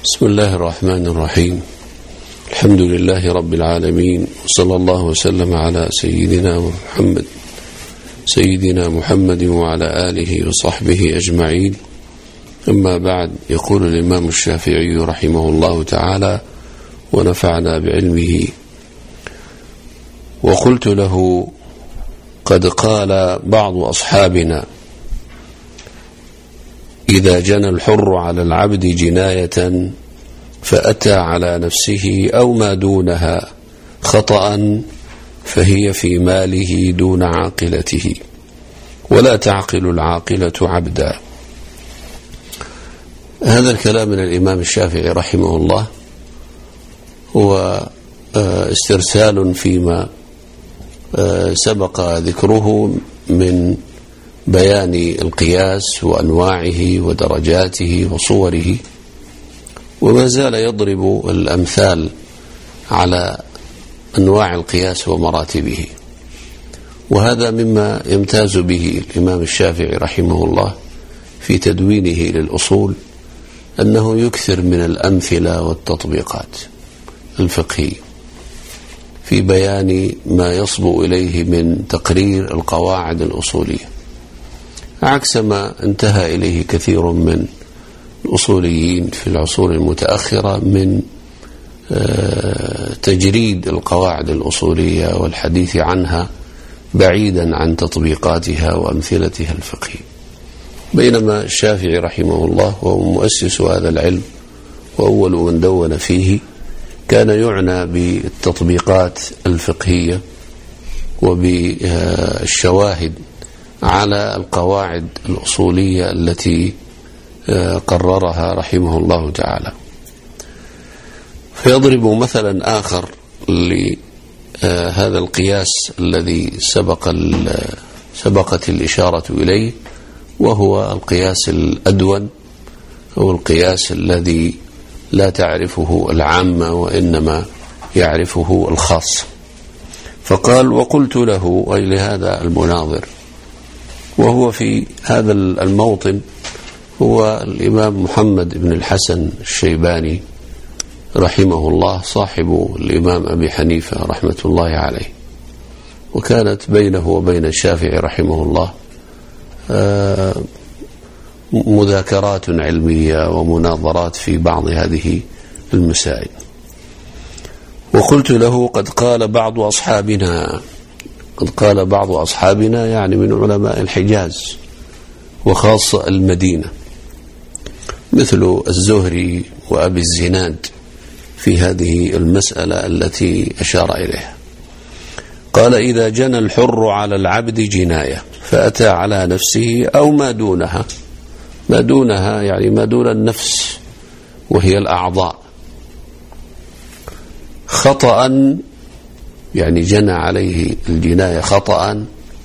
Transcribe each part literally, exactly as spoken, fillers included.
بسم الله الرحمن الرحيم. الحمد لله رب العالمين، وصلى الله وسلم على سيدنا محمد سيدنا محمد وعلى آله وصحبه أجمعين. أما بعد، يقول الإمام الشافعي رحمه الله تعالى ونفعنا بعلمه: وقلت له: قد قال بعض أصحابنا: إذا جنى الحر على العبد جناية فأتى على نفسه أو ما دونها خطأ فهي في ماله دون عاقلته، ولا تعقل العاقلة عبدا. هذا الكلام من الإمام الشافعي رحمه الله هو استرسال فيما سبق ذكره من بيان القياس وأنواعه ودرجاته وصوره، وما زال يضرب الأمثال على أنواع القياس ومراتبه. وهذا مما يمتاز به الإمام الشافعي رحمه الله في تدوينه للأصول، أنه يكثر من الأمثلة والتطبيقات الفقهية في بيان ما يصبو إليه من تقرير القواعد الأصولية، عكس ما انتهى إليه كثير من الأصوليين في العصور المتأخرة من تجريد القواعد الأصولية والحديث عنها بعيدا عن تطبيقاتها وأمثلتها الفقهية. بينما الشافعي رحمه الله وهو مؤسس هذا العلم وأول من دون فيه كان يعنى بالتطبيقات الفقهية وبالشواهد على القواعد الأصولية التي قررها رحمه الله تعالى. فيضرب مثلا آخر لهذا القياس الذي سبق سبقت الإشارة إليه، وهو القياس الأدون، أو القياس الذي لا تعرفه العامة وإنما يعرفه الخاص. فقال: وقلت له، أي لهذا المناظر، وهو في هذا الموطن هو الإمام محمد بن الحسن الشيباني رحمه الله، صاحب الإمام أبي حنيفة رحمة الله عليه، وكانت بينه وبين الشافعي رحمه الله مذاكرات علمية ومناظرات في بعض هذه المسائل. وقلت له: قد قال بعض أصحابنا. قد قال بعض أصحابنا يعني من علماء الحجاز وخاصة المدينة، مثل الزهري وأبي الزناد في هذه المسألة التي أشار إليها. قال: إذا جنى الحر على العبد جناية فأتى على نفسه أو ما دونها. ما دونها يعني ما دون النفس وهي الأعضاء، خطأ يعني جنى عليه الجناية خطأ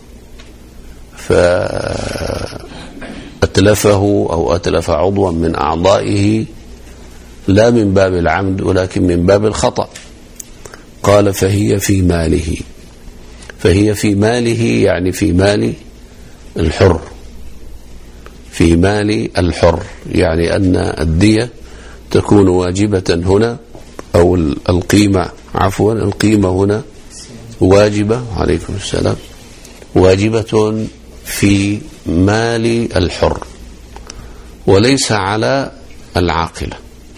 فأتلفه أو أتلف عضوا من أعضائه، لا من باب العمد ولكن من باب الخطأ. قال: فهي في ماله. فهي في ماله يعني في مال الحر، في مال الحر، يعني أن الدية تكون واجبة هنا، أو القيمة عفوا القيمة هنا واجبة، عليكم السلام، واجبة في مال الحر وليس على العاقلة.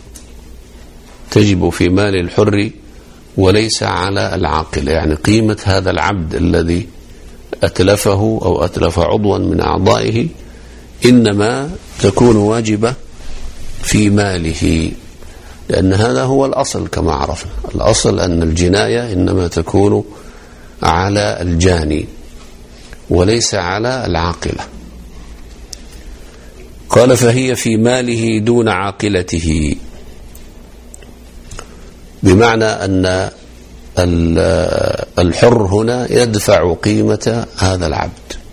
تجب في مال الحر وليس على العاقلة، يعني قيمة هذا العبد الذي أتلفه أو أتلف عضوا من أعضائه إنما تكون واجبة في ماله، لأن هذا هو الأصل كما عرفنا. الأصل أن الجناية إنما تكون على الجاني وليس على العاقلة. قال: فهي في ماله دون عاقلته، بمعنى أن الحر هنا يدفع قيمة هذا العبد،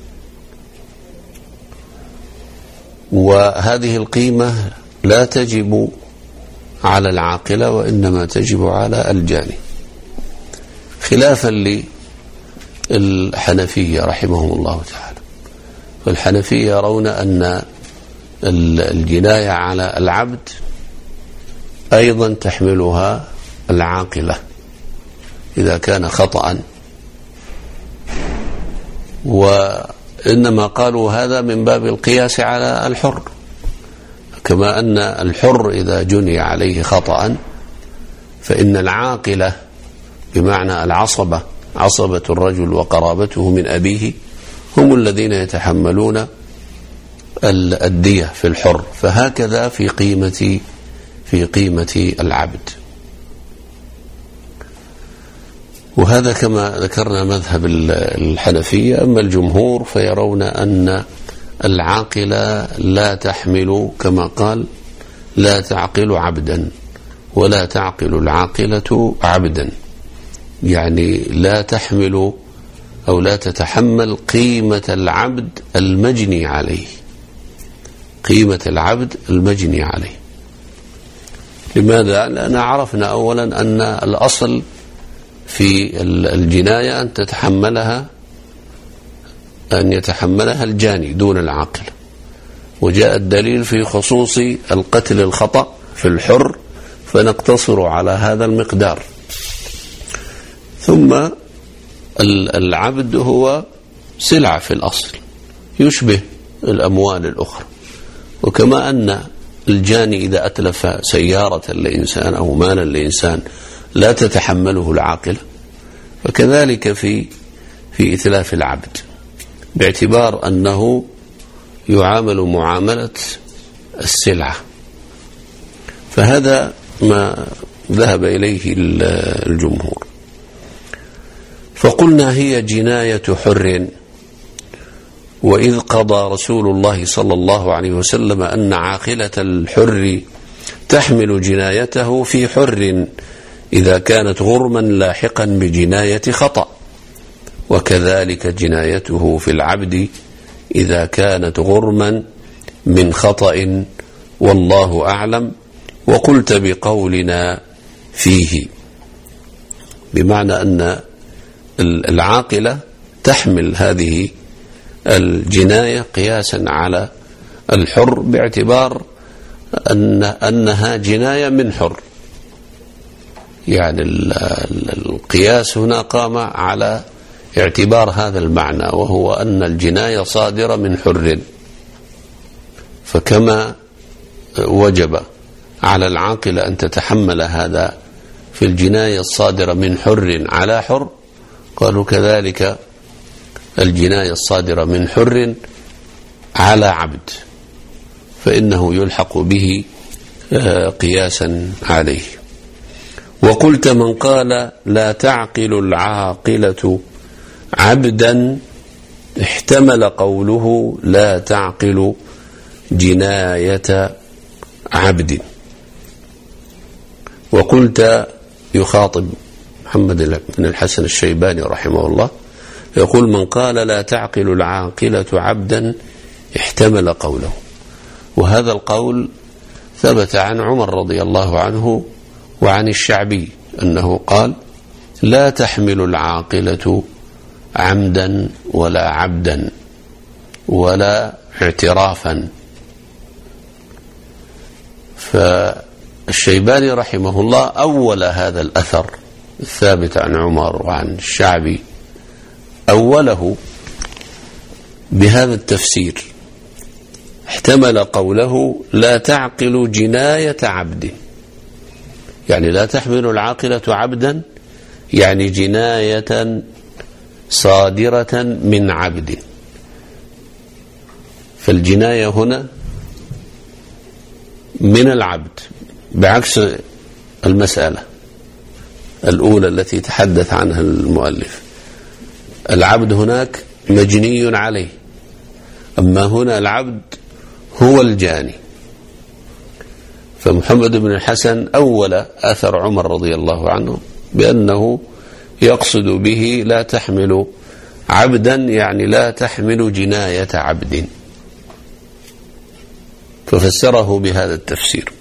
وهذه القيمة لا تجب على العاقلة وإنما تجب على الجاني، خلافا للحنفية رحمهم الله تعالى. فالحنفية يرون أن الجناية على العبد أيضا تحملها العاقلة إذا كان خطأ، وإنما قالوا هذا من باب القياس على الحر، كما أن الحر إذا جني عليه خطأ فإن العاقلة بمعنى العصبة، عصبة الرجل وقرابته من أبيه، هم الذين يتحملون الدية في الحر، فهكذا في قيمة في قيمة العبد. وهذا كما ذكرنا مذهب الحنفية. أما الجمهور فيرون أن العاقلة لا تحمل، كما قال لا تعقل عبدا ولا تعقل العاقلة عبدا، يعني لا تحمل أو لا تتحمل قيمة العبد المجني عليه، قيمة العبد المجني عليه. لماذا؟ لأن عرفنا أولا أن الأصل في الجناية أن تتحملها أن يتحملها الجاني دون العاقل، وجاء الدليل في خصوص القتل الخطأ في الحر فنقتصر على هذا المقدار. ثم العبد هو سلعة في الأصل يشبه الأموال الأخرى، وكما أن الجاني إذا أتلف سيارة لإنسان أو مالا لإنسان لا تتحمله العاقلة، فكذلك في في إتلاف العبد، باعتبار أنه يعامل معاملة السلعة. فهذا ما ذهب إليه الجمهور. فقلنا هي جناية حر، وإذ قضى رسول الله صلى الله عليه وسلم أن عاقلة الحر تحمل جنايته في حر إذا كانت غرما لاحقا بجناية خطأ، وكذلك جنايته في العبد إذا كانت غرما من خطأ، والله أعلم. وقلت بقولنا فيه، بمعنى أن العاقلة تحمل هذه الجناية قياسا على الحر، باعتبار أن أنها جناية من حر، يعني القياس هنا قام على اعتبار هذا المعنى، وهو أن الجناية صادرة من حر، فكما وجب على العاقلة أن تتحمل هذا في الجناية الصادرة من حر على حر، قالوا كذلك الجناية الصادرة من حر على عبد فإنه يلحق به قياسا عليه. وقلت من قال لا تعقل العاقلة عبدا احتمل قوله لا تعقل جناية عبد. وقلت يخاطب محمد بن الحسن الشيباني رحمه الله، يقول من قال لا تعقل العاقلة عبدا احتمل قوله. وهذا القول ثبت عن عمر رضي الله عنه وعن الشعبي أنه قال لا تحمل العاقلة عمدا ولا عبدا ولا اعترافا. فالشيباني رحمه الله أول هذا الأثر الثابت عن عمر وعن الشعبي، أوله بهذا التفسير، احتمل قوله لا تعقل جناية عبد، يعني لا تحمل العاقلة عبدا، يعني جناية صادرة من عبد. فالجناية هنا من العبد، بعكس المسألة الأولى التي تحدث عنها المؤلف. العبد هناك مجني عليه، أما هنا العبد هو الجاني. فمحمد بن الحسن أول أثر عمر رضي الله عنه بأنه يقصد به لا تحمل عبدا، يعني لا تحمل جناية عبد، ففسره بهذا التفسير.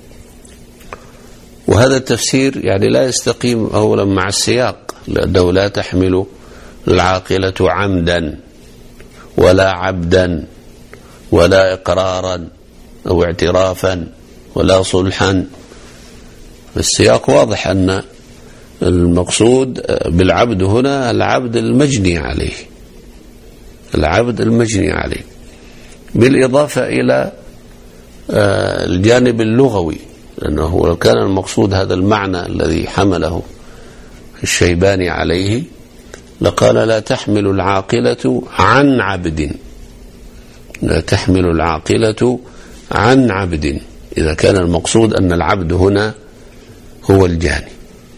وهذا التفسير يعني لا يستقيم أولا مع السياق، لأنه لا تحمل العاقلة عمدا ولا عبدا ولا إقرارا أو اعترافا ولا صلحا السياق واضح أن المقصود بالعبد هنا العبد المجني عليه، العبد المجني عليه، بالإضافة إلى الجانب اللغوي، لأنه لو كان المقصود هذا المعنى الذي حمله الشيباني عليه لقال لا تحمل العاقلة عن عبد، لا تحمل العاقلة عن عبد، إذا كان المقصود أن العبد هنا هو الجاني،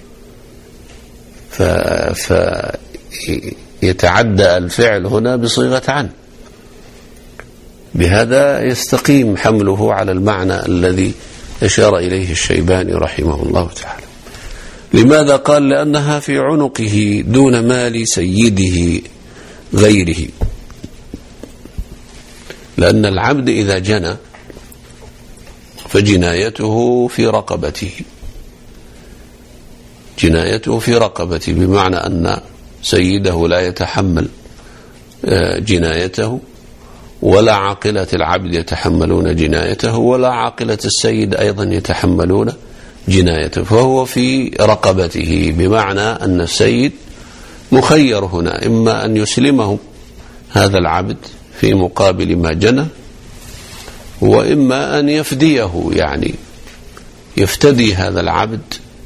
فيتعدى الفعل هنا بصيغة عن، بهذا يستقيم حمله على المعنى الذي أشار إليه الشيباني رحمه الله تعالى. لماذا؟ قال لأنها في عنقه دون مال سيده غيره، لأن العبد إذا جنى فجنايته في رقبته، جنايته في رقبته، بمعنى أن سيده لا يتحمل جنايته، ولا عاقلة العبد يتحملون جنايته، ولا عاقلة السيد أيضا يتحملون جنايته، فهو في رقبته، بمعنى أن السيد مخير هنا، إما أن يسلمه هذا العبد في مقابل ما جنى، وإما أن يفديه، يعني يفتدي هذا العبد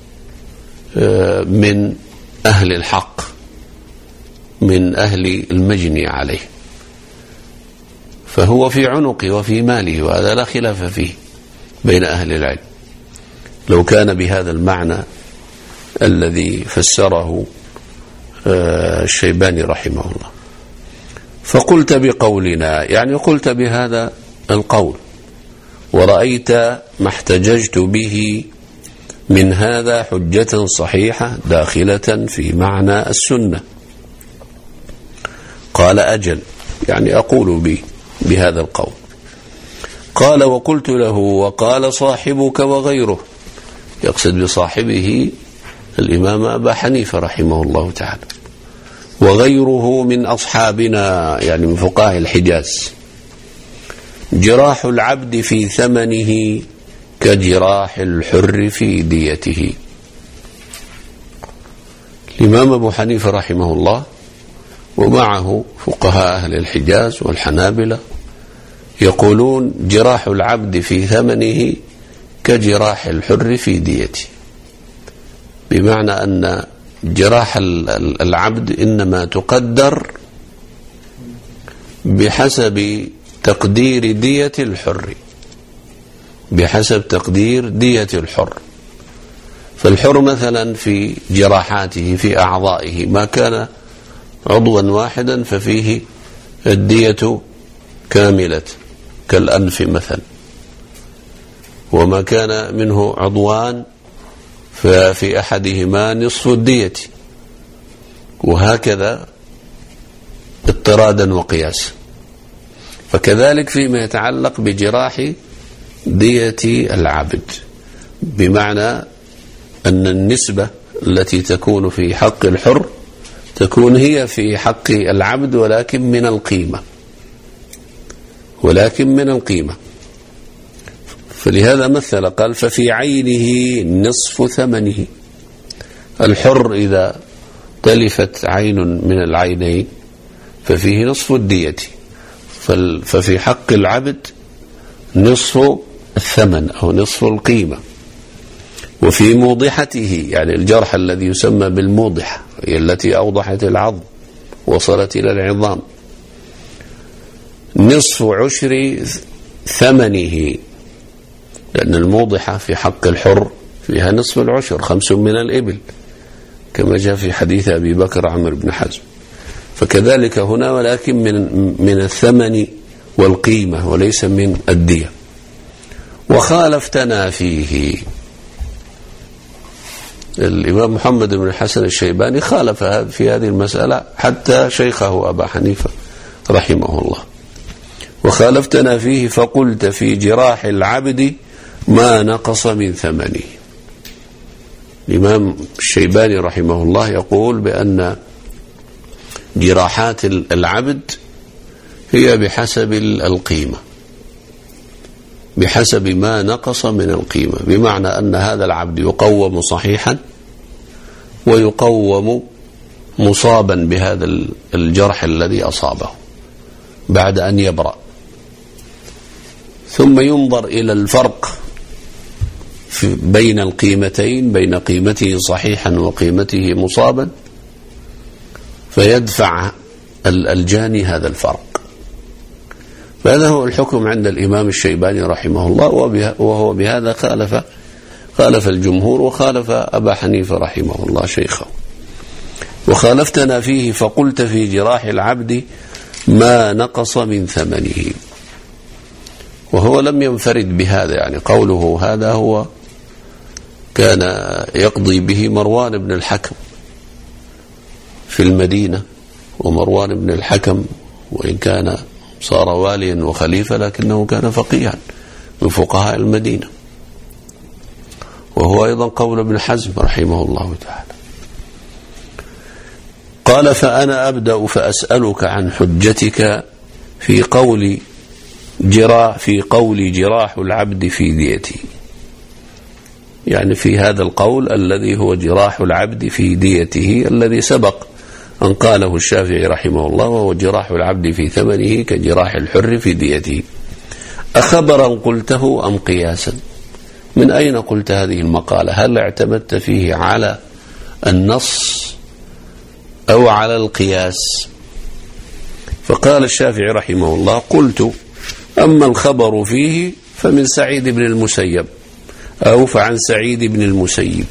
من أهل الحق، من أهل المجني عليه، فهو في عنقه وفي ماله، وهذا لا خلاف فيه بين أهل العلم، لو كان بهذا المعنى الذي فسره الشيباني رحمه الله. فقلت بقولنا، يعني قلت بهذا القول، ورأيت ما احتججت به من هذا حجة صحيحة داخلة في معنى السنة. قال أجل، يعني أقول به بهذا القول. قال وقلت له وقال صاحبك وغيره، يقصد بصاحبه الإمام أبا حنيفة رحمه الله تعالى، وغيره من أصحابنا يعني من فقهاء الحجاز، جراح العبد في ثمنه كجراح الحر في ديته. الإمام أبو حنيفة رحمه الله ومعه فقهاء أهل الحجاز والحنابلة يقولون جراح العبد في ثمنه كجراح الحر في ديته، بمعنى أن جراح العبد إنما تقدر بحسب تقدير دية الحر، بحسب تقدير دية الحر. فالحر مثلا في جراحاته في أعضائه ما كان عضوا واحدا ففيه الدية كاملة كالأنف مثلا، وما كان منه عضوان ففي أحدهما نصف الدية، وهكذا اضطرادا وقياسا. فكذلك فيما يتعلق بجراح دية العبد، بمعنى أن النسبة التي تكون في حق الحر تكون هي في حق العبد، ولكن من القيمة، ولكن من القيمة. فلهذا مثل قال ففي عينه نصف ثمنه. الحر إذا تلفت عين من العينين ففيه نصف الدية، ففي حق العبد نصف الثمن أو نصف القيمة. وفي موضحته، يعني الجرح الذي يسمى بالموضحة هي التي أوضحت العظم وصلت إلى العظام، نصف عشر ثمنه، لأن الموضحة في حق الحر فيها نصف العشر، خمس من الإبل، كما جاء في حديث أبي بكر عمرو بن حزم. فكذلك هنا، ولكن من من الثمن والقيمة وليس من الدية. وخالفتنا فيه، الإمام محمد بن الحسن الشيباني خالف في هذه المسألة حتى شيخه أبا حنيفة رحمه الله. وخالفتنا فيه فقلت في جراح العبد ما نقص من ثمنه. الإمام الشيباني رحمه الله يقول بأن جراحات العبد هي بحسب القيمة، بحسب ما نقص من القيمة، بمعنى أن هذا العبد يقوم صحيحا ويقوم مصابا بهذا الجرح الذي أصابه بعد أن يبرأ، ثم ينظر إلى الفرق بين القيمتين، بين قيمته صحيحا وقيمته مصابا، فيدفع الجاني هذا الفرق. فهذا هو الحكم عند الإمام الشيباني رحمه الله، وهو بهذا خالف خالف الجمهور وخالف أبا حنيفة رحمه الله شيخه. وخالفتنا فيه فقلت في جراح العبد ما نقص من ثمنه، وهو لم ينفرد بهذا، يعني قوله هذا هو كان يقضي به مروان بن الحكم في المدينة، ومروان بن الحكم وإن كان صار واليا وخليفة لكنه كان فقيها من فقهاء المدينة، وهو أيضا قول ابن حزم رحمه الله تعالى. قال فأنا أبدأ فأسألك عن حجتك في قول جراح في قول جراح العبد في ديته، يعني في هذا القول الذي هو جراح العبد في ديته الذي سبق أن قاله الشافعي رحمه الله، وهو جراح العبد في ثمنه كجراح الحر في ديته. أخبرا قلته أم قياسا؟ من أين قلت هذه المقالة؟ هل اعتمدت فيه على النص أو على القياس؟ فقال الشافعي رحمه الله قلت أما الخبر فيه فمن سعيد بن المسيب أو فعن سعيد بن المسيب.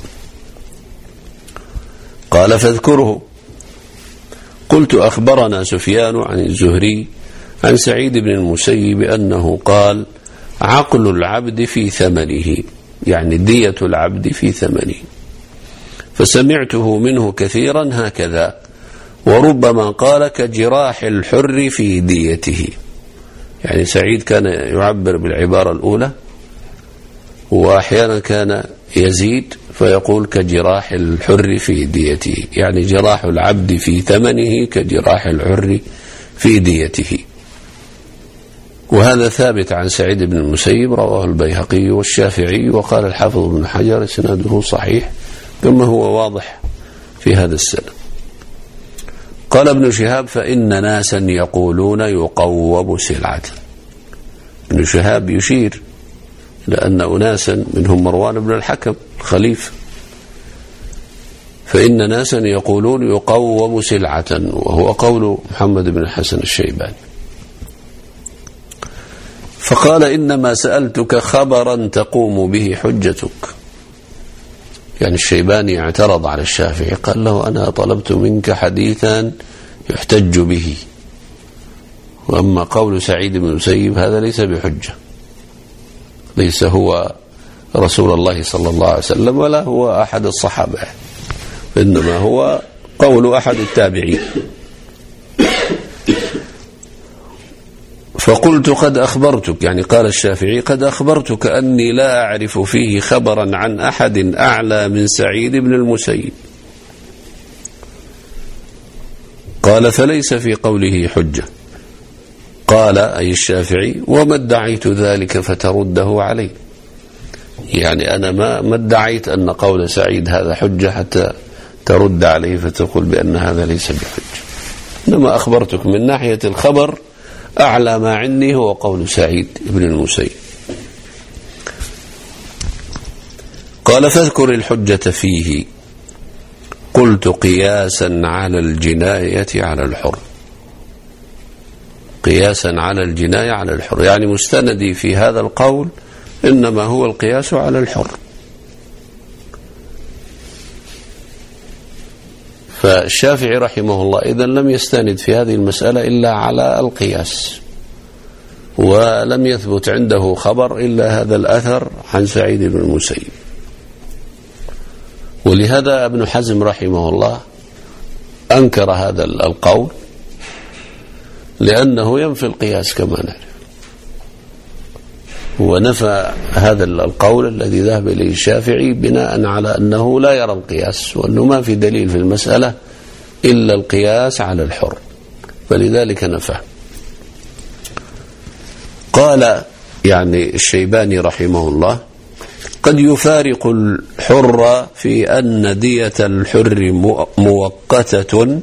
قال فاذكره. قلت أخبرنا سفيان عن الزهري عن سعيد بن المسيب أنه قال عقل العبد في ثمنه، يعني دية العبد في ثمنه، فسمعته منه كثيرا هكذا، وربما قال كجراح الحر في ديته. يعني سعيد كان يعبر بالعبارة الأولى، وأحيانا كان يزيد فيقول كجراح الحر في ديته، يعني جراح العبد في ثمنه كجراح الحر في ديته. وهذا ثابت عن سعيد بن المسيب، رواه البيهقي والشافعي، وقال الحافظ ابن حجر إسناده صحيح كما هو واضح في هذا السنة. قال ابن شهاب فإن ناسا يقولون يقوم سلعة. ابن شهاب يشير لأن أناسا منهم مروان بن الحكم خليفة، فإن ناسا يقولون يقوم سلعة، وهو قول محمد بن الحسن الشيباني. فقال إنما سألتك خبرا تقوم به حجتك. يعني الشيباني اعترض على الشافعي، قال له أنا طلبت منك حديثا يحتج به، وأما قول سعيد بن المسيب هذا ليس بحجة، ليس هو رسول الله صلى الله عليه وسلم ولا هو أحد الصحابة، إنما هو قول أحد التابعين. فقلت قد أخبرتك، يعني قال الشافعي قد أخبرتك أني لا أعرف فيه خبرا عن أحد أعلى من سعيد بن المسيب. قال فليس في قوله حجة. قال أي الشافعي وما ادعيت ذلك فترده علي، يعني أنا ما ما ادعيت أن قول سعيد هذا حجة حتى ترد عليه فتقول بأن هذا ليس بحجة، إنما أخبرتك من ناحية الخبر أعلى ما عندي هو قول سعيد بن المسيب. قال فاذكر الحجة فيه. قلت قياسا على الجناية على الحر. قياسا على الجناية على الحر، يعني مستندي في هذا القول إنما هو القياس على الحر. فالشافعي رحمه الله إذن لم يستند في هذه المسألة إلا على القياس، ولم يثبت عنده خبر إلا هذا الأثر عن سعيد بن المسيب. ولهذا ابن حزم رحمه الله أنكر هذا القول، لأنه ينفي القياس كما نعرف، ونفى هذا القول الذي ذهب إليه الشافعي بناء على أنه لا يرى القياس، وأنه ما في دليل في المسألة إلا القياس على الحر، فلذلك نفى. قال يعني الشيباني رحمه الله قد يفارق الحر في أن دية الحر مؤقتة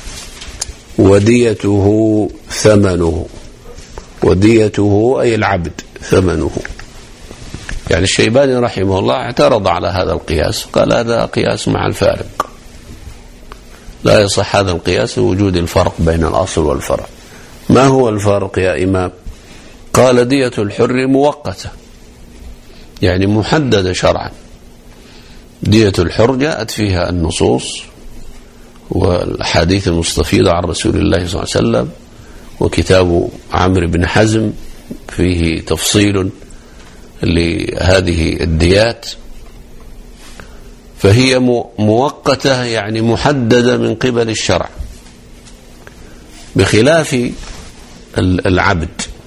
وديته ثمنه، وديته أي العبد ثمنه. يعني الشيباني رحمه الله اعترض على هذا القياس، قال هذا قياس مع الفارق، لا يصح هذا القياس لوجود الفرق بين الأصل والفرع. ما هو الفرق يا إمام؟ قال دية الحر مؤقتة، يعني محددة شرعا. دية الحر جاءت فيها النصوص والحديث المستفيضة عن رسول الله صلى الله عليه وسلم، وكتاب عمرو بن حزم فيه تفصيل لهذه الديات، فهي مؤقتة يعني محددة من قبل الشرع، بخلاف العبد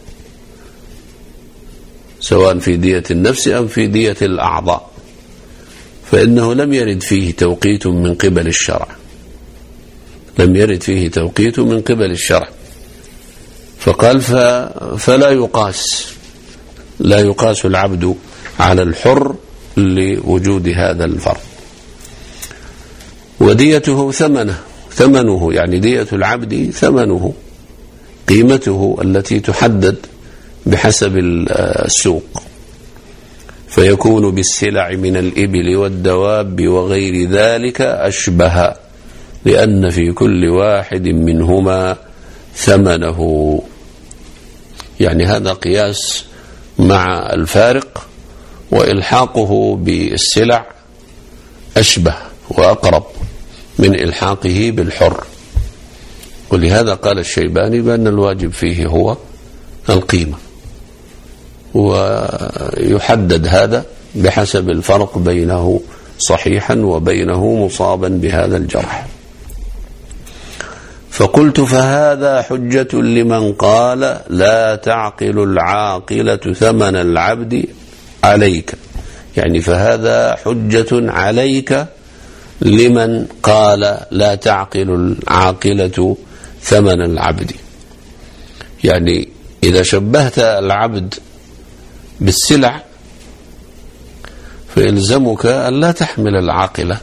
سواء في دية النفس أم في دية الأعضاء، فإنه لم يرد فيه توقيت من قبل الشرع، لم يرد فيه توقيت من قبل الشرع، فقال فلا يقاس، لا يقاس العبد على الحر لوجود هذا الفرق. وديته ثمنه، ثمنه يعني دية العبد ثمنه، قيمته التي تحدد بحسب السوق، فيكون بالسلع من الإبل والدواب وغير ذلك أشبه، لأن في كل واحد منهما ثمنه. يعني هذا قياس مع الفارق، وإلحاقه بالسلع أشبه وأقرب من إلحاقه بالحر. ولهذا قال الشيباني بأن الواجب فيه هو القيمة، ويحدد هذا بحسب الفرق بينه صحيحا وبينه مصابا بهذا الجرح. فقلت فهذا حجة لمن قال لا تعقل العاقلة ثمن العبد عليك، يعني فهذا حجة عليك لمن قال لا تعقل العاقلة ثمن العبد. يعني إذا شبهت العبد بالسلع فيلزمك أن لا تحمل العاقلة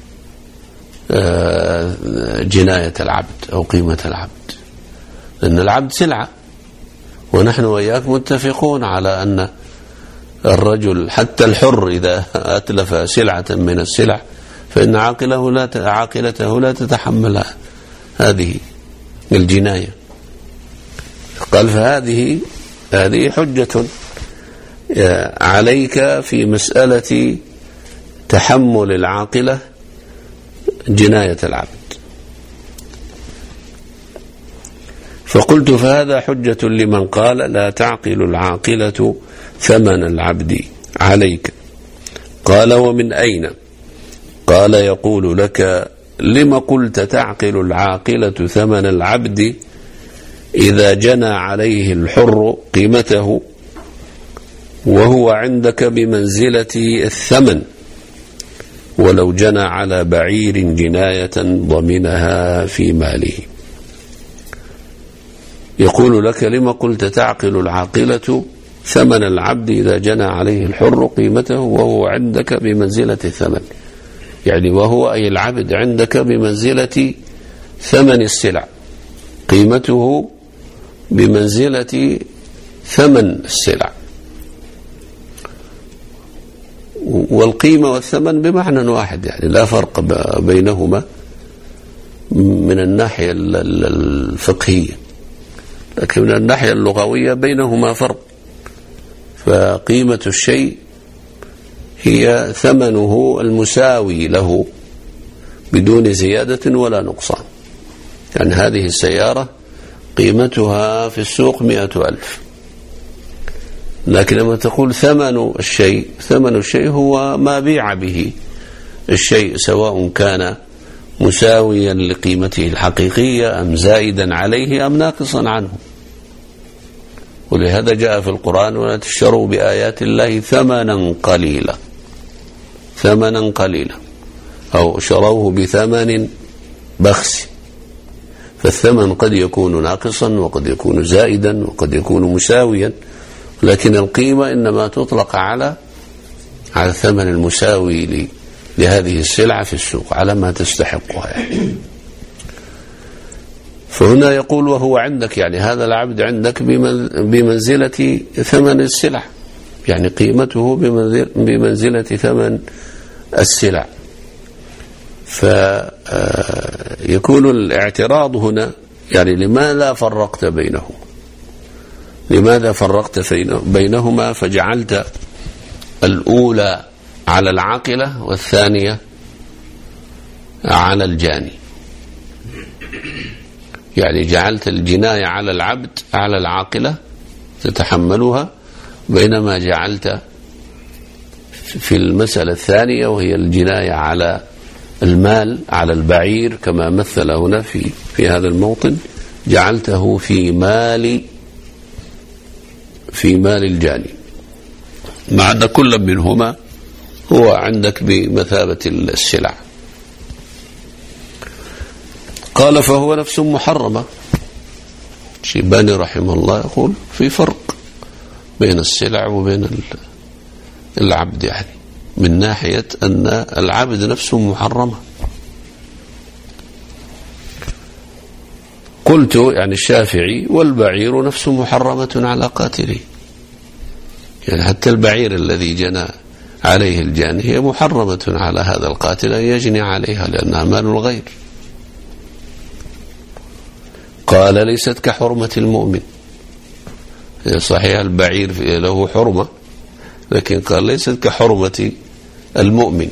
جناية العبد أو قيمة العبد، لأن العبد سلعة، ونحن وإياك متفقون على أن الرجل حتى الحر إذا أتلف سلعة من السلع فإن عاقله لا عاقلته لا تتحمل هذه الجناية. قال فهذه هذه حجة عليك في مسألة تحمل العاقلة جناية العبد. فقلت فهذا حجة لمن قال لا تعقل العاقلة ثمن العبد عليك. قال ومن أين؟ قال يقول لك لم قلت تعقل العاقلة ثمن العبد إذا جنى عليه الحر قيمته وهو عندك بمنزلة الثمن، ولو جنى على بعير جناية ضمنها في ماله. يقول لك لما قلت تعقل العاقلة ثمن العبد إذا جنى عليه الحر قيمته وهو عندك بمنزلة الثمن، يعني وهو أي العبد عندك بمنزلة ثمن السلع، قيمته بمنزلة ثمن السلع. والقيمة والثمن بمعنى واحد، يعني لا فرق بينهما من الناحية الفقهية، لكن من الناحية اللغوية بينهما فرق. فقيمة الشيء هي ثمنه المساوي له بدون زيادة ولا نقصان. يعني هذه السيارة قيمتها في السوق مئة ألف، لكن لما تقول ثمن الشيء، ثمن الشيء هو ما بيع به الشيء، سواء كان مساويا لقيمته الحقيقية أم زائدا عليه أم ناقصا عنه. ولهذا جاء في القرآن ولا تشتروا بآيات الله ثمنا قليلا، ثمنا قليلا، أو شروه بثمن بخس. فالثمن قد يكون ناقصا وقد يكون زائدا وقد يكون مساويا، لكن القيمة إنما تطلق على على الثمن المساوي لهذه السلعة في السوق على ما تستحقها يعني. فهنا يقول وهو عندك، يعني هذا العبد عندك بمنزلة ثمن السلع، يعني قيمته بمنزلة ثمن السلع. فيكون الاعتراض هنا يعني لماذا فرقت بينهم، لماذا فرقت بينهما فجعلت الأولى على العاقلة والثانية على الجاني، يعني جعلت الجناية على العبد على العاقلة تتحملها، بينما جعلت في المسألة الثانية وهي الجناية على المال على البعير كما مثل هنا في في هذا الموطن، جعلته في مال في مال الجاني، مع أن كل منهما هو عندك بمثابة السلع. قال فهو نفس محرمة. شيباني رحمه الله يقول في فرق بين السلع وبين العبد، يعني من ناحية أن العبد نفسه محرمة. قلت يعني الشافعي والبعير نفسه محرمة على قاتله، يعني حتى البعير الذي جنى عليه الجاني هي محرمة على هذا القاتل أن يجني عليها لأنها مال الغير. قال ليست كحرمة المؤمن، صحيح البعير له حرمة، لكن قال ليست كحرمة المؤمن.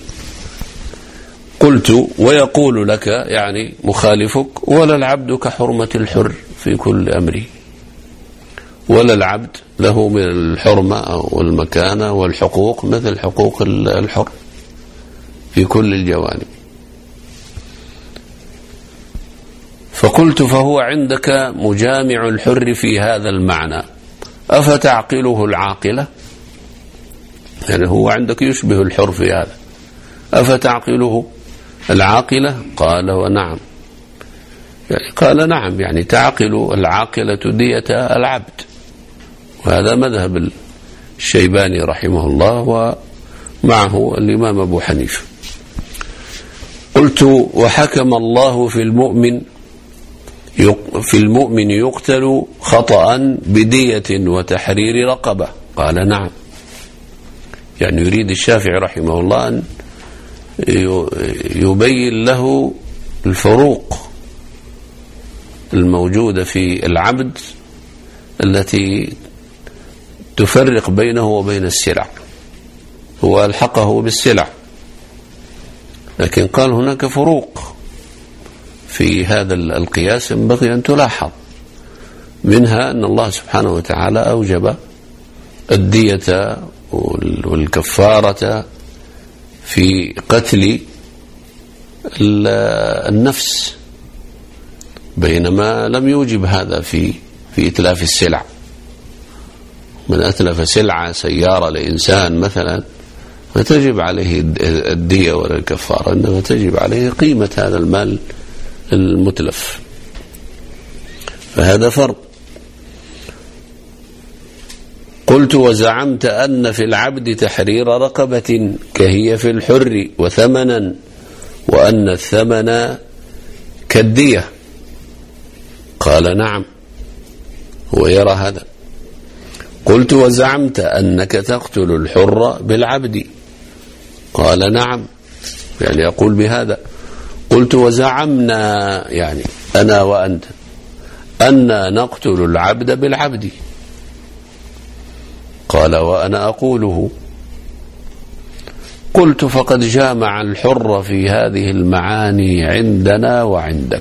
قلت ويقول لك يعني مخالفك ولا العبد كحرمة الحر في كل أمره، ولا العبد له من الحرمة والمكانة والحقوق مثل حقوق الحر في كل الجوانب. فقلت فهو عندك مجامع الحر في هذا المعنى، أفتعقله العاقلة؟ يعني هو عندك يشبه الحر في هذا، أفتعقله العاقلة؟ قال ونعم، يعني قال نعم، يعني تعقل العاقلة دية العبد، وهذا مذهب الشيباني رحمه الله ومعه الإمام أبو حنيفة. قلت وحكم الله في المؤمن في المؤمن يقتل خطأ بدية وتحرير رقبة؟ قال نعم، يعني يريد الشافعي رحمه الله أن يبين له الفروق الموجودة في العبد التي تفرق بينه وبين السلع. هو ألحقه بالسلع، لكن قال هناك فروق في هذا القياس ينبغي أن تلاحظ، منها أن الله سبحانه وتعالى أوجب الدية والكفارة في قتل النفس، بينما لم يوجب هذا في في إتلاف السلع. من أتلف سلعة سيارة لإنسان مثلا فتجب عليه الدية ولا الكفارة، إنما تجب عليه قيمة هذا المال المتلف، فهذا فرق. قلت وزعمت أن في العبد تحرير رقبة كهي في الحر وثمنا، وأن الثمن كالدية؟ قال نعم، هو يرى هذا. قلت وزعمت أنك تقتل الحر بالعبد؟ قال نعم، يعني يقول بهذا. قلت وزعمنا يعني أنا وأنت أن نقتل العبد بالعبد؟ قال وأنا أقوله. قلت فقد جامع الحر في هذه المعاني عندنا وعندك،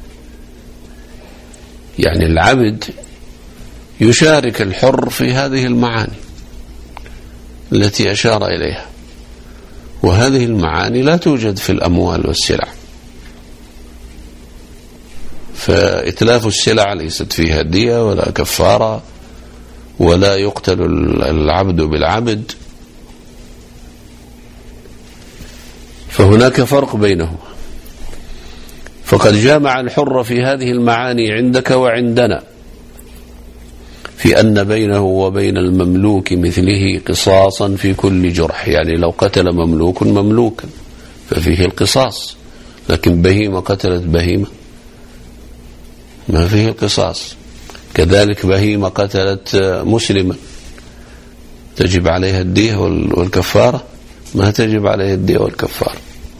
يعني العبد يشارك الحر في هذه المعاني التي أشار إليها، وهذه المعاني لا توجد في الأموال والسلع، فإتلاف السلع ليست فيها دية ولا كفارة ولا يقتل العبد بالعبد، فهناك فرق بينهما. فقد جامع الحر في هذه المعاني عندك وعندنا في أن بينه وبين المملوك مثله قصاصا في كل جرح، يعني لو قتل مملوك مملوكا ففيه القصاص، لكن بهيمة قتلت بهيمة ما فيه القصاص. كذلك بهيمة قتلت مسلما تجب عليها الدية والكفارة؟ ما تجب عليها الدية والكفارة.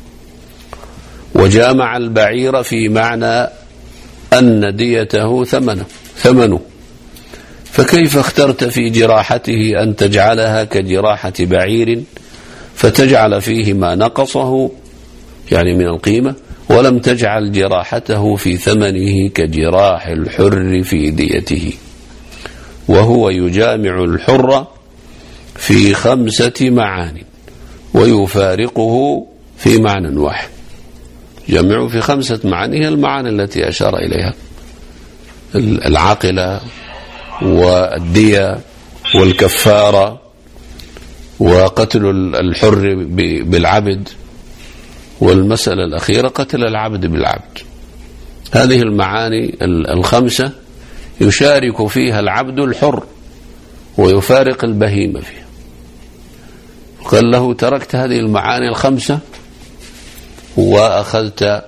وجامع البعير في معنى أن ديته ثمنه ثمنه فكيف اخترت في جراحته أن تجعلها كجراحة بعير فتجعل فيه ما نقصه يعني من القيمة، ولم تجعل جراحته في ثمنه كجراح الحر في ديته، وهو يجامع الحر في خمسة معاني ويفارقه في معنى واحد. جمعه في خمسة معاني هي المعاني التي أشار إليها: العاقلة والدية والكفارة وقتل الحر بالعبد، والمسألة الأخيرة قتل العبد بالعبد. هذه المعاني الخمسة يشارك فيها العبد الحر ويفارق البهيمة فيها. قال له: تركت هذه المعاني الخمسة وأخذت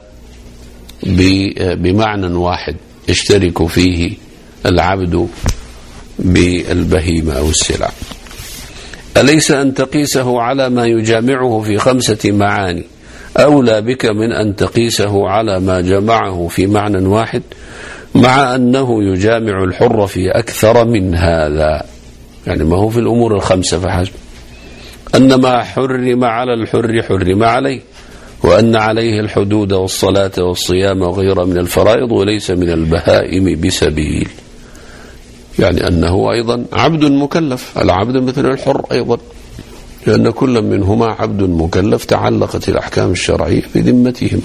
بمعنى واحد يشترك فيه العبد بالبهيمة أو السلع. أليس أن تقيسه على ما يجامعه في خمسة معاني أولى بك من أن تقيسه على ما جمعه في معنى واحد، مع أنه يجامع الحر في أكثر من هذا؟ يعني ما هو في الأمور الخمسة فحسب، أن ما حرم على الحر حرم عليه، وأن عليه الحدود والصلاة والصيام وغيرها من الفرائض وليس من البهائم بسبيل، يعني أنه أيضا عبد مكلف، العبد مثل الحر أيضا، لأن كل منهما عبد مكلف تعلقت الأحكام الشرعية بذمتهما.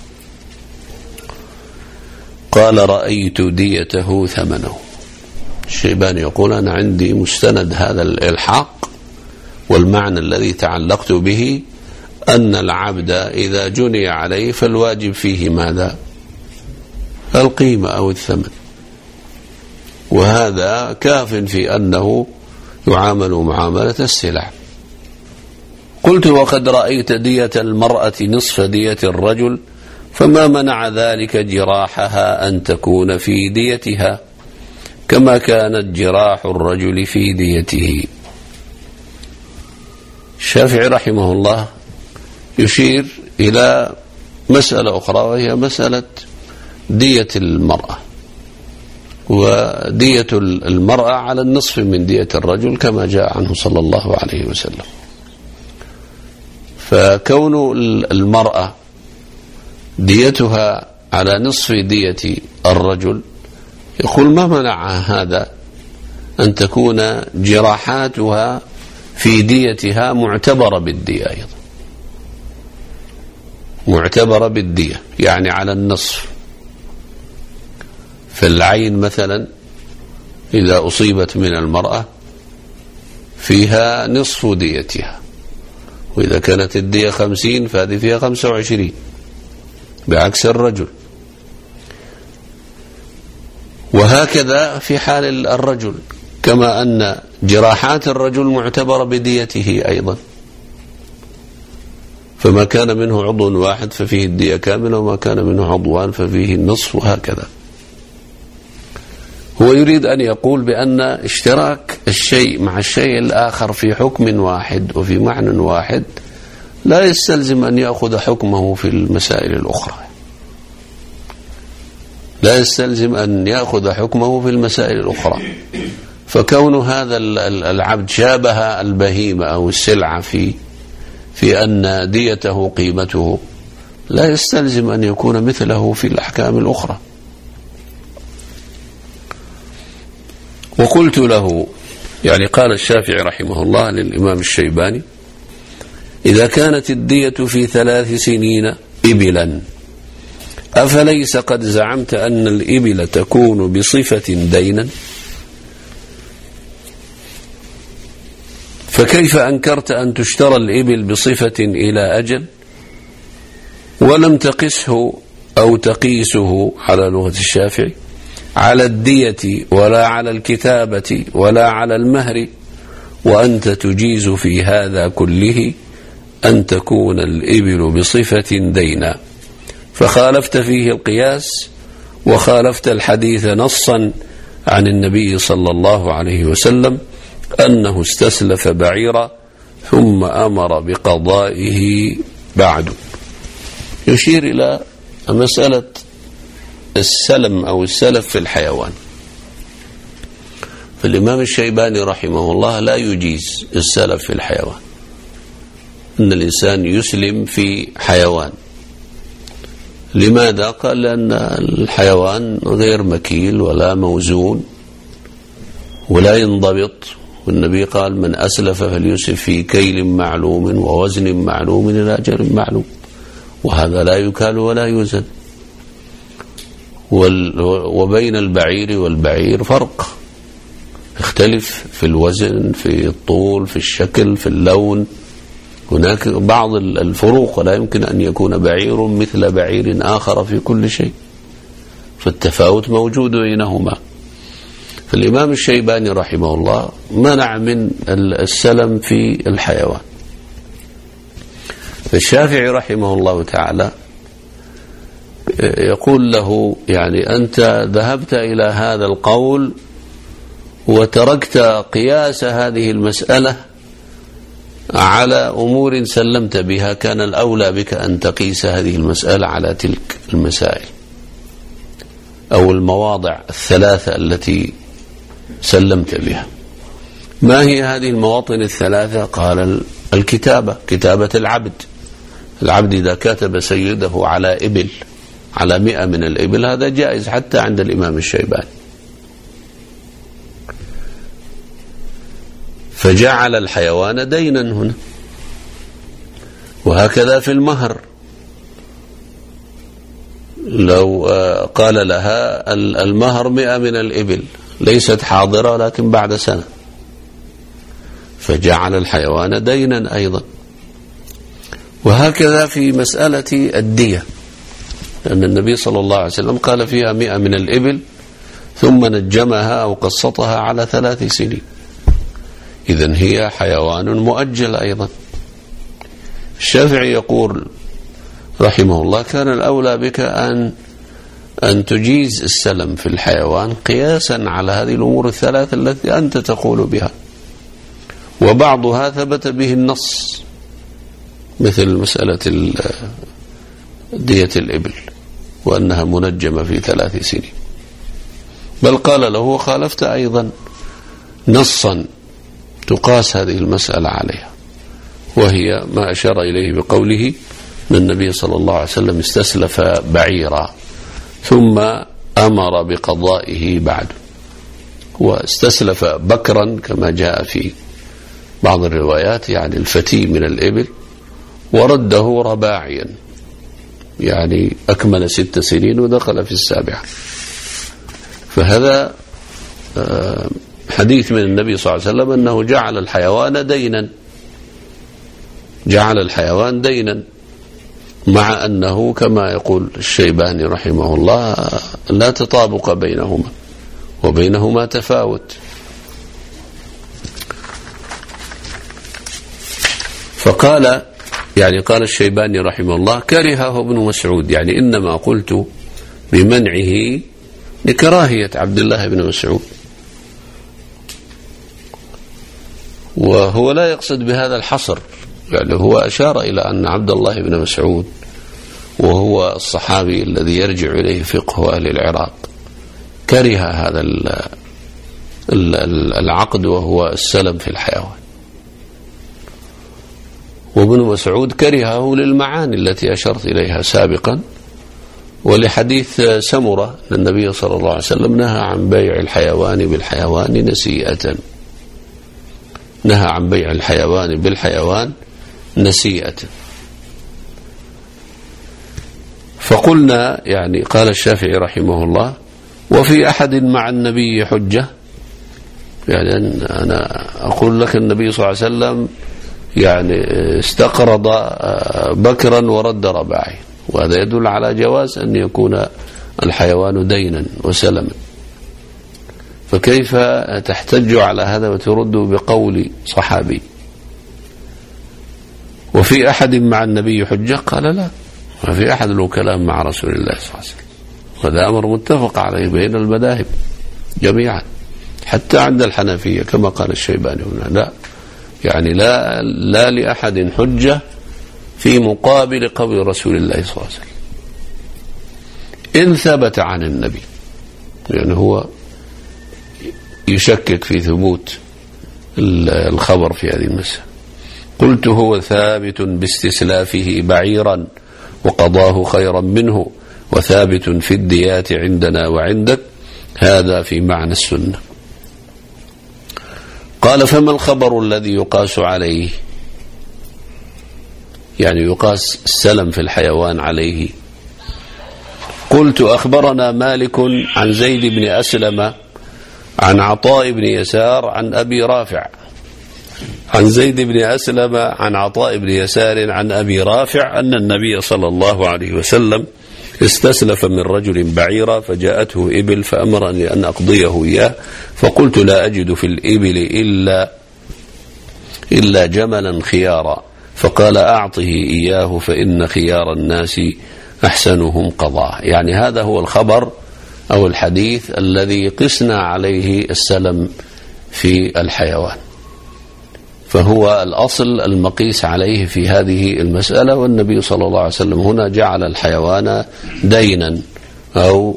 قال: رأيت ديته ثمنه. الشيباني يقول: أنا عندي مستند هذا الإلحاق والمعنى الذي تعلقت به أن العبد إذا جني عليه فالواجب فيه ماذا؟ القيمة أو الثمن، وهذا كاف في أنه يعامل معاملة السلع. قلت: وقد رأيت دية المرأة نصف دية الرجل، فما منع ذلك جراحها أن تكون في ديتها كما كانت جراح الرجل في ديته. الشافعي رحمه الله يشير إلى مسألة أخرى، وهي مسألة دية المرأة، ودية المرأة على النصف من دية الرجل كما جاء عنه صلى الله عليه وسلم. فكون المرأة ديتها على نصف دية الرجل، يقول ما منع هذا أن تكون جراحاتها في ديتها معتبرة بالدية أيضا، معتبرة بالدية، يعني على النصف. في العين مثلا إذا أصيبت من المرأة فيها نصف ديتها، وإذا كانت الدية خمسين فهذه فيها خمسة وعشرين، بعكس الرجل. وهكذا في حال الرجل، كما أن جراحات الرجل معتبرة بديته أيضا، فما كان منه عضو واحد ففيه الدية كاملة، وما كان منه عضوان ففيه النصف، وهكذا. هو يريد أن يقول بأن اشتراك الشيء مع الشيء الآخر في حكم واحد وفي معنى واحد لا يستلزم أن يأخذ حكمه في المسائل الأخرى، لا يستلزم أن يأخذ حكمه في المسائل الأخرى. فكون هذا العبد شابه البهيمة أو السلعة في في أن ديته قيمته لا يستلزم أن يكون مثله في الأحكام الأخرى. وقلت له، يعني قال الشافعي رحمه الله للإمام الشيباني: إذا كانت الدية في ثلاث سنين إبلا، أفليس قد زعمت أن الإبل تكون بصفة دينا؟ فكيف أنكرت أن تشترى الإبل بصفة إلى أجل ولم تقسه أو تقيسه على لغة الشافعي على الدية ولا على الكتابة ولا على المهر، وأنت تجيز في هذا كله أن تكون الإبل بصفة دينا، فخالفت فيه القياس وخالفت الحديث نصا عن النبي صلى الله عليه وسلم أنه استسلف بعيرا ثم أمر بقضائه بعد. يشير إلى مسألة السلم أو السلف في الحيوان. فالإمام الشيباني رحمه الله لا يجيز السلف في الحيوان، أن الإنسان يسلم في حيوان. لماذا؟ قال لأن الحيوان غير مكيل ولا موزون ولا ينضبط، والنبي قال من أسلف فليسلف في كيل معلوم ووزن معلوم إلى أجل معلوم، وهذا لا يكال ولا يوزن. وبين البعير والبعير فرق، اختلف في الوزن، في الطول، في الشكل، في اللون، هناك بعض الفروق، ولا يمكن أن يكون بعير مثل بعير آخر في كل شيء، فالتفاوت موجود بينهما. فالإمام الشيباني رحمه الله منع من السلم في الحيوان. فالشافعي رحمه الله تعالى يقول له يعني أنت ذهبت إلى هذا القول وتركت قياس هذه المسألة على أمور سلمت بها، كان الأولى بك أن تقيس هذه المسألة على تلك المسائل أو المواضع الثلاثة التي سلمت بها. ما هي هذه المواطن الثلاثة؟ قال الكتابة، كتابة العبد. العبد إذا كتب سيده على إبل، على مئة من الإبل، هذا جائز حتى عند الإمام الشيباني. فجعل الحيوان دينا هنا. وهكذا في المهر، لو قال لها المهر مئة من الإبل ليست حاضرة لكن بعد سنة، فجعل الحيوان دينا أيضا. وهكذا في مسألة الدية، لأن النبي صلى الله عليه وسلم قال فيها مئة من الإبل ثم نجمها أو قسطها على ثلاث سنين، إذن هي حيوان مؤجل أيضا. الشافعي يقول رحمه الله كان الأولى بك أن أن تجيز السلم في الحيوان قياسا على هذه الأمور الثلاثة التي أنت تقول بها، وبعضها ثبت به النص مثل مسألة دية الإبل وأنها منجمة في ثلاث سنين، بل قال له خالفت أيضا نصا تقاس هذه المسألة عليها، وهي ما أشار إليه بقوله أن النبي صلى الله عليه وسلم استسلف بعيرا ثم أمر بقضائه بعد، واستسلف بكرا كما جاء في بعض الروايات يعني الفتي من الإبل، ورده رباعيا يعني أكمل ست سنين ودخل في السابعة. فهذا حديث من النبي صلى الله عليه وسلم أنه جعل الحيوان دينا، جعل الحيوان دينا، مع أنه كما يقول الشيباني رحمه الله لا تطابق بينهما وبينهما تفاوت. فقال يعني قال الشيباني رحمه الله كرهه ابن مسعود، يعني إنما قلت بمنعه لكراهية عبد الله بن مسعود، وهو لا يقصد بهذا الحصر، يعني هو أشار إلى أن عبد الله بن مسعود وهو الصحابي الذي يرجع إليه فقه أهل العراق كره هذا العقد وهو السلم في الحيوان، وابن مسعود كرهه للمعاني التي أشرت إليها سابقا، ولحديث سمرة أن النبي صلى الله عليه وسلم نهى عن بيع الحيوان بالحيوان نسيئة، نهى عن بيع الحيوان بالحيوان نسيئة. فقلنا يعني قال الشافعي رحمه الله وفي أحد مع النبي حجة، يعني أنا أقول لك النبي صلى الله عليه وسلم يعني استقرض بكرا ورد رباعي، وهذا يدل على جواز أن يكون الحيوان دينا وسلما. فكيف تحتج على هذا وترد بقول صحابي؟ وفي أحد مع النبي حجة؟ قال لا، ما في أحد له كلام مع رسول الله صلى الله عليه وسلم، وهذا أمر متفق عليه بين المذاهب جميعا حتى عند الحنفية كما قال الشيباني هنا. لا يعني لا, لا لأحد حجة في مقابل قول رسول الله صلى الله عليه وسلم إن ثبت عن النبي، يعني هو يشكك في ثبوت الخبر في هذه المسألة. قلت هو ثابت باستسلافه بعيرا وقضاه خيرا منه، وثابت في الديات عندنا وعندك، هذا في معنى السنة. قال فما الخبر الذي يقاس عليه؟ يعني يقاس السلم في الحيوان عليه. قلت أخبرنا مالك عن زيد بن أسلم عن عطاء بن يسار عن أبي رافع، عن زيد بن أسلم عن عطاء بن يسار عن أبي رافع أن النبي صلى الله عليه وسلم استسلف من رجل بعيرا فجاءته إبل فأمرني أن أقضيه إياه، فقلت لا أجد في الإبل إلا إلا جملا خيارا، فقال أعطه إياه فإن خيار الناس أحسنهم قضاء. يعني هذا هو الخبر أو الحديث الذي قسنا عليه السلم في الحيوان، فهو الأصل المقيس عليه في هذه المسألة. والنبي صلى الله عليه وسلم هنا جعل الحيوان دينا أو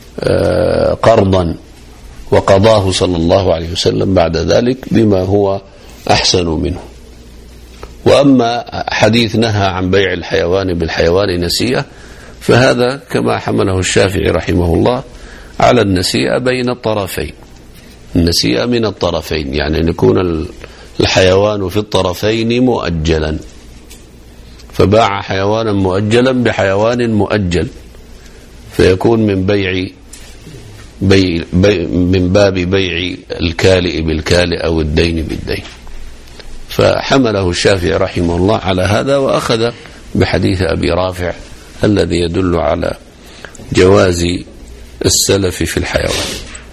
قرضا، وقضاه صلى الله عليه وسلم بعد ذلك بما هو أحسن منه. وأما حديث نهى عن بيع الحيوان بالحيوان نسيئة، فهذا كما حمله الشافعي رحمه الله على النسيئة بين الطرفين، النسيئة من الطرفين، يعني أن يكون الحيوان في الطرفين مؤجلا، فباع حيوانا مؤجلا بحيوان مؤجل، فيكون من بيع بي بي من باب بيع الكالئ بالكالئ أو الدين بالدين. فحمله الشافعي رحمه الله على هذا، وأخذ بحديث أبي رافع الذي يدل على جواز السلف في الحيوان.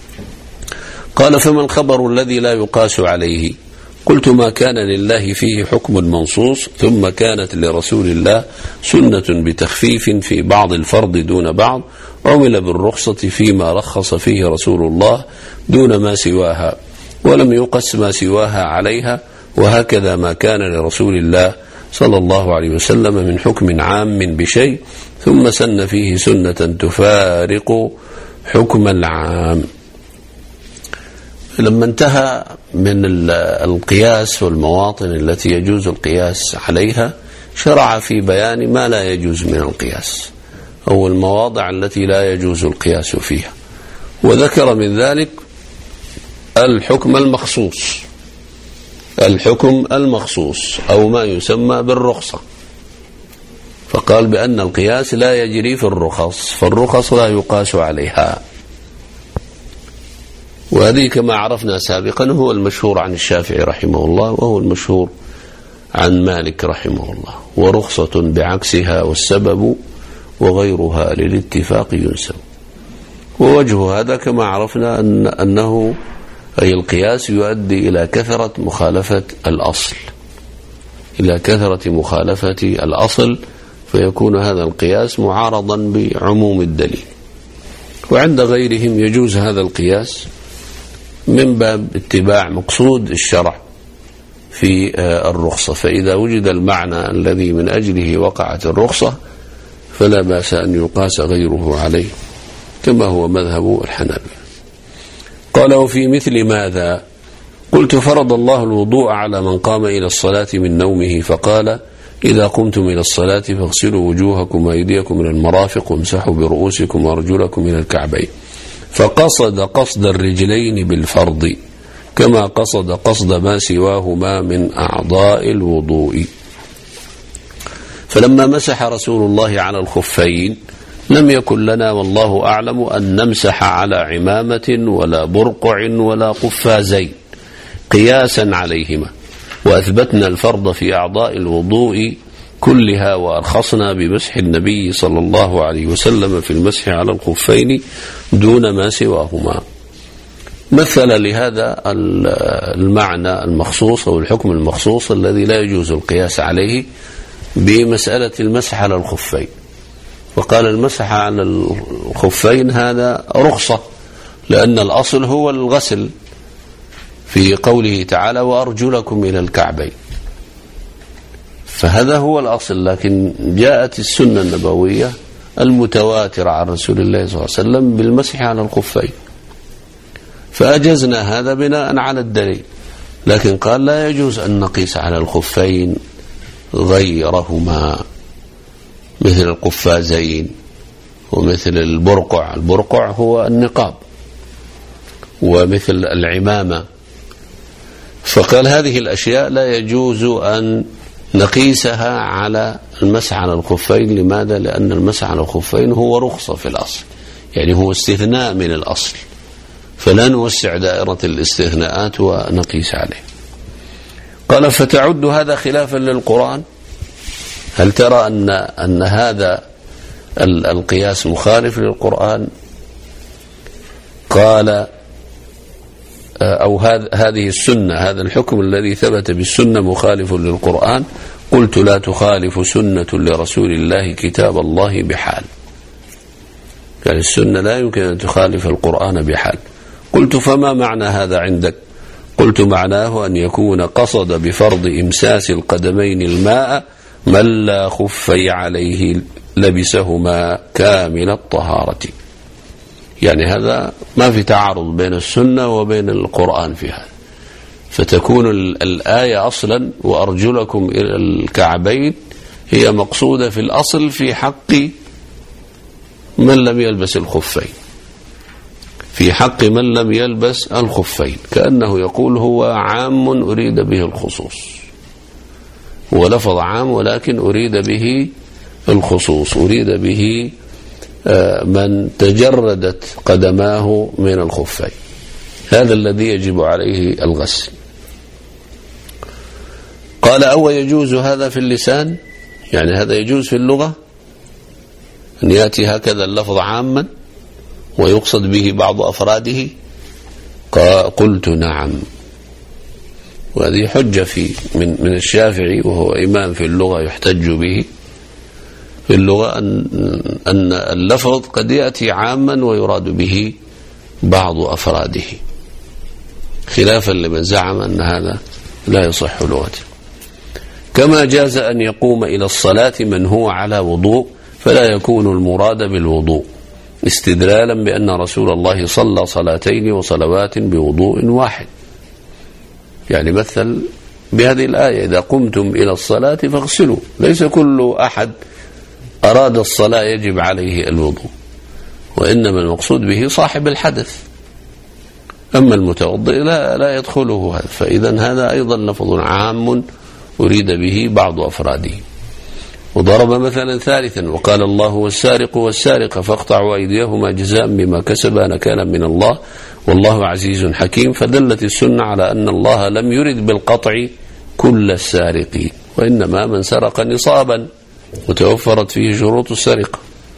قال فما الخبر الذي لا يقاس عليه؟ قلت ما كان لله فيه حكم منصوص، ثم كانت لرسول الله سنة بتخفيف في بعض الفرض دون بعض، عمل بالرخصة فيما رخص فيه رسول الله دون ما سواها، ولم يقس ما سواها عليها، وهكذا ما كان لرسول الله صلى الله عليه وسلم من حكم عام بشيء ثم سن فيه سنة تفارق حكم العام. لما انتهى من القياس والمواطن التي يجوز القياس عليها، شرع في بيان ما لا يجوز من القياس أو المواضع التي لا يجوز القياس فيها، وذكر من ذلك الحكم المخصوص، الحكم المخصوص أو ما يسمى بالرخصة، فقال بأن القياس لا يجري في الرخص، فالرخص لا يقاس عليها. وهذه كما عرفنا سابقا هو المشهور عن الشافعي رحمه الله، وهو المشهور عن مالك رحمه الله، ورخصة بعكسها والسبب وغيرها للاتفاق ينسب. ووجه هذا كما عرفنا أن أنه أي القياس يؤدي إلى كثرة مخالفة الأصل، إلى كثرة مخالفة الأصل، فيكون هذا القياس معارضا بعموم الدليل. وعند غيرهم يجوز هذا القياس من باب اتباع مقصود الشرع في الرخصة، فإذا وجد المعنى الذي من أجله وقعت الرخصة فلا بأس أن يقاس غيره عليه، كما هو مذهب الحنابلة. قال وفي مثل ماذا؟ قلت فرض الله الوضوء على من قام إلى الصلاة من نومه، فقال إذا قمتم إلى الصلاة فاغسلوا وجوهكم وأيديكم من المرافق وامسحوا برؤوسكم وأرجلكم من الكعبين، فقصد قصد الرجلين بالفرض كما قصد قصد ما سواهما من أعضاء الوضوء. فلما مسح رسول الله على الخفين لم يكن لنا والله أعلم أن نمسح على عمامة ولا برقع ولا قفازين قياسا عليهما، وأثبتنا الفرض في أعضاء الوضوء كلها، وأرخصنا بمسح النبي صلى الله عليه وسلم في المسح على الخفين دون ما سواهما. مثل لهذا المعنى المخصوص أو الحكم المخصوص الذي لا يجوز القياس عليه بمسألة المسح على الخفين، وقال المسح على الخفين هذا رخصة، لأن الأصل هو الغسل في قوله تعالى وأرجلكم إلى الكعبين، فهذا هو الأصل. لكن جاءت السنة النبوية المتواترة عن رسول الله صلى الله عليه وسلم بالمسح على الخفين، فأجزنا هذا بناء على الدليل. لكن قال لا يجوز أن نقيس على الخفين غيرهما، مثل القفازين ومثل البرقع، البرقع هو النقاب، ومثل العمامة. فقال هذه الأشياء لا يجوز أن نقيسها على المسح على الخفين. لماذا؟ لأن المسح على الخفين هو رخصة في الأصل، يعني هو استثناء من الأصل، فلا نوسع دائرة الاستثناءات ونقيس عليه. قال فتعد هذا خلافا للقرآن؟ هل ترى أن أن هذا القياس مخالف للقرآن؟ قال أو هذه السنة، هذا الحكم الذي ثبت بالسنة مخالف للقرآن. قلت لا تخالف سنة لرسول الله كتاب الله بحال، يعني السنة لا يمكن أن تخالف القرآن بحال. قلت فما معنى هذا عندك؟ قلت معناه أن يكون قصد بفرض إمساس القدمين الماء من لا خفي عليه لبسهما كامل الطهارة، يعني هذا ما في تعارض بين السنة وبين القرآن في هذا. فتكون الآية أصلا وأرجلكم إلى الكعبين هي مقصودة في الأصل في حق من لم يلبس الخفين، في حق من لم يلبس الخفين، كأنه يقول هو عام أريد به الخصوص، هو لفظ عام ولكن أريد به الخصوص، أريد به من تجردت قدماه من الخفين، هذا الذي يجب عليه الغسل. قال أو يجوز هذا في اللسان؟ يعني هذا يجوز في اللغة أن يأتي هكذا اللفظ عاما ويقصد به بعض أفراده؟ قلت نعم، وهذه حجة في من من الشافعي وهو إمام في اللغة يحتج به في اللغة أن أن اللفظ قد يأتي عاما ويراد به بعض أفراده، خلافا لمن زعم أن هذا لا يصح لغة. كما جاز أن يقوم إلى الصلاة من هو على وضوء فلا يكون المراد بالوضوء، استدلالا بأن رسول الله صلى صلاتين وصلوات بوضوء واحد. يعني مثل بهذه الآية إذا قمتم إلى الصلاة فاغسلوا، ليس كل أحد أراد الصلاة يجب عليه الوضوء، وإنما المقصود به صاحب الحدث، أما المتوضئ لا, لا يدخله هذا. فإذا هذا أيضا لفظ عام أريد به بعض أفراده. وضرب مثلا ثالثا وقال الله والسارق والسارقة فاقطعوا أيديهما جزاء بما كسبا نكالا من الله والله عزيز حكيم. فدلت السنة على أن الله لم يرد بالقطع كل السارقين، وإنما من سرق نصابا وتوفرت فيه شروط السرقة.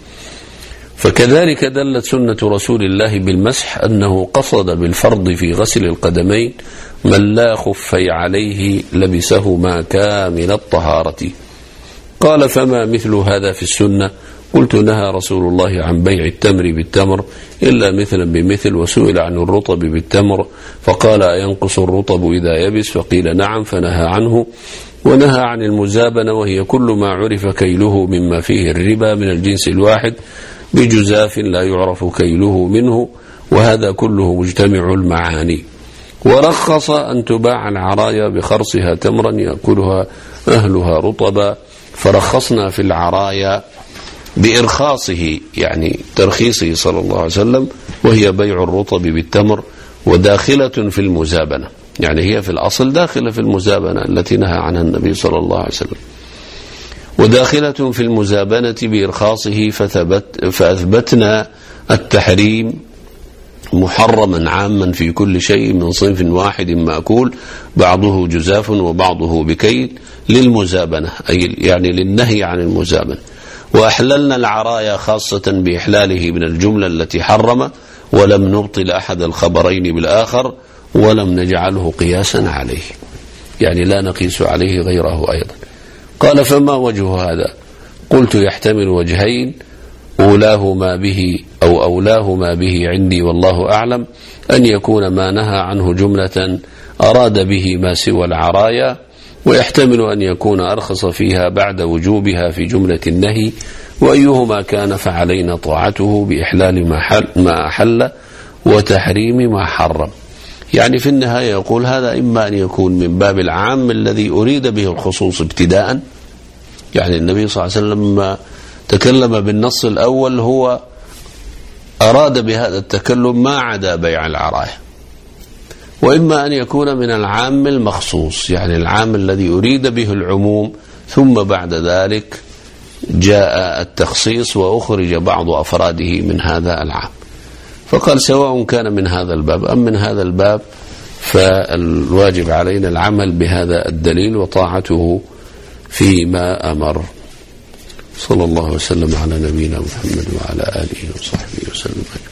فكذلك دلت سنة رسول الله بالمسح أنه قصد بالفرض في غسل القدمين من لا خفي عليه لبسهما كامل الطهارة. قال فما مثل هذا في السنة؟ قلت نهى رسول الله عن بيع التمر بالتمر إلا مثلا بمثل، وسئل عن الرطب بالتمر فقال أينقص الرطب إذا يبس؟ فقيل نعم فنهى عنه. ونهى عن المزابنة وهي كل ما عرف كيله مما فيه الربا من الجنس الواحد بجزاف لا يعرف كيله منه، وهذا كله مجتمع المعاني. ورخص أن تباع العرايا بخرصها تمرا يأكلها أهلها رطبا، فرخصنا في العرايا بإرخاصه يعني ترخيصه صلى الله عليه وسلم، وهي بيع الرطب بالتمر، وداخلة في المزابنة، يعني هي في الأصل داخلة في المزابنة التي نهى عنها النبي صلى الله عليه وسلم، وداخلة في المزابنة بإرخاصه فثبت فأثبتنا التحريم محرما عاما في كل شيء من صنف واحد مأكول بعضه جزاف وبعضه بكيل للمزابنة، أي يعني للنهي عن المزابنة. وأحللنا العرايا خاصة بإحلاله من الجملة التي حرم، ولم نبطل أحد الخبرين بالآخر ولم نجعله قياسا عليه، يعني لا نقيس عليه غيره أيضا. قال فما وجه هذا؟ قلت يحتمل وجهين، أولاه ما به أو أولاه ما به عندي والله أعلم أن يكون ما نهى عنه جملة أراد به ما سوى العرايا، ويحتمل أن يكون أرخص فيها بعد وجوبها في جملة النهي، وأيهما كان فعلينا طاعته بإحلال ما, حل ما أحل وتحريم ما حرم. يعني في النهاية يقول هذا إما أن يكون من باب العام الذي أريد به الخصوص ابتداء، يعني النبي صلى الله عليه وسلم لما تكلم بالنص الأول هو أراد بهذا التكلم ما عدا بيع العرايا، وإما أن يكون من العام المخصوص، يعني العام الذي أريد به العموم ثم بعد ذلك جاء التخصيص وأخرج بعض أفراده من هذا العام. فقال سواء كان من هذا الباب أم من هذا الباب فالواجب علينا العمل بهذا الدليل وطاعته فيما أمر. صلى الله وسلم على نبينا محمد وعلى آله وصحبه وسلم.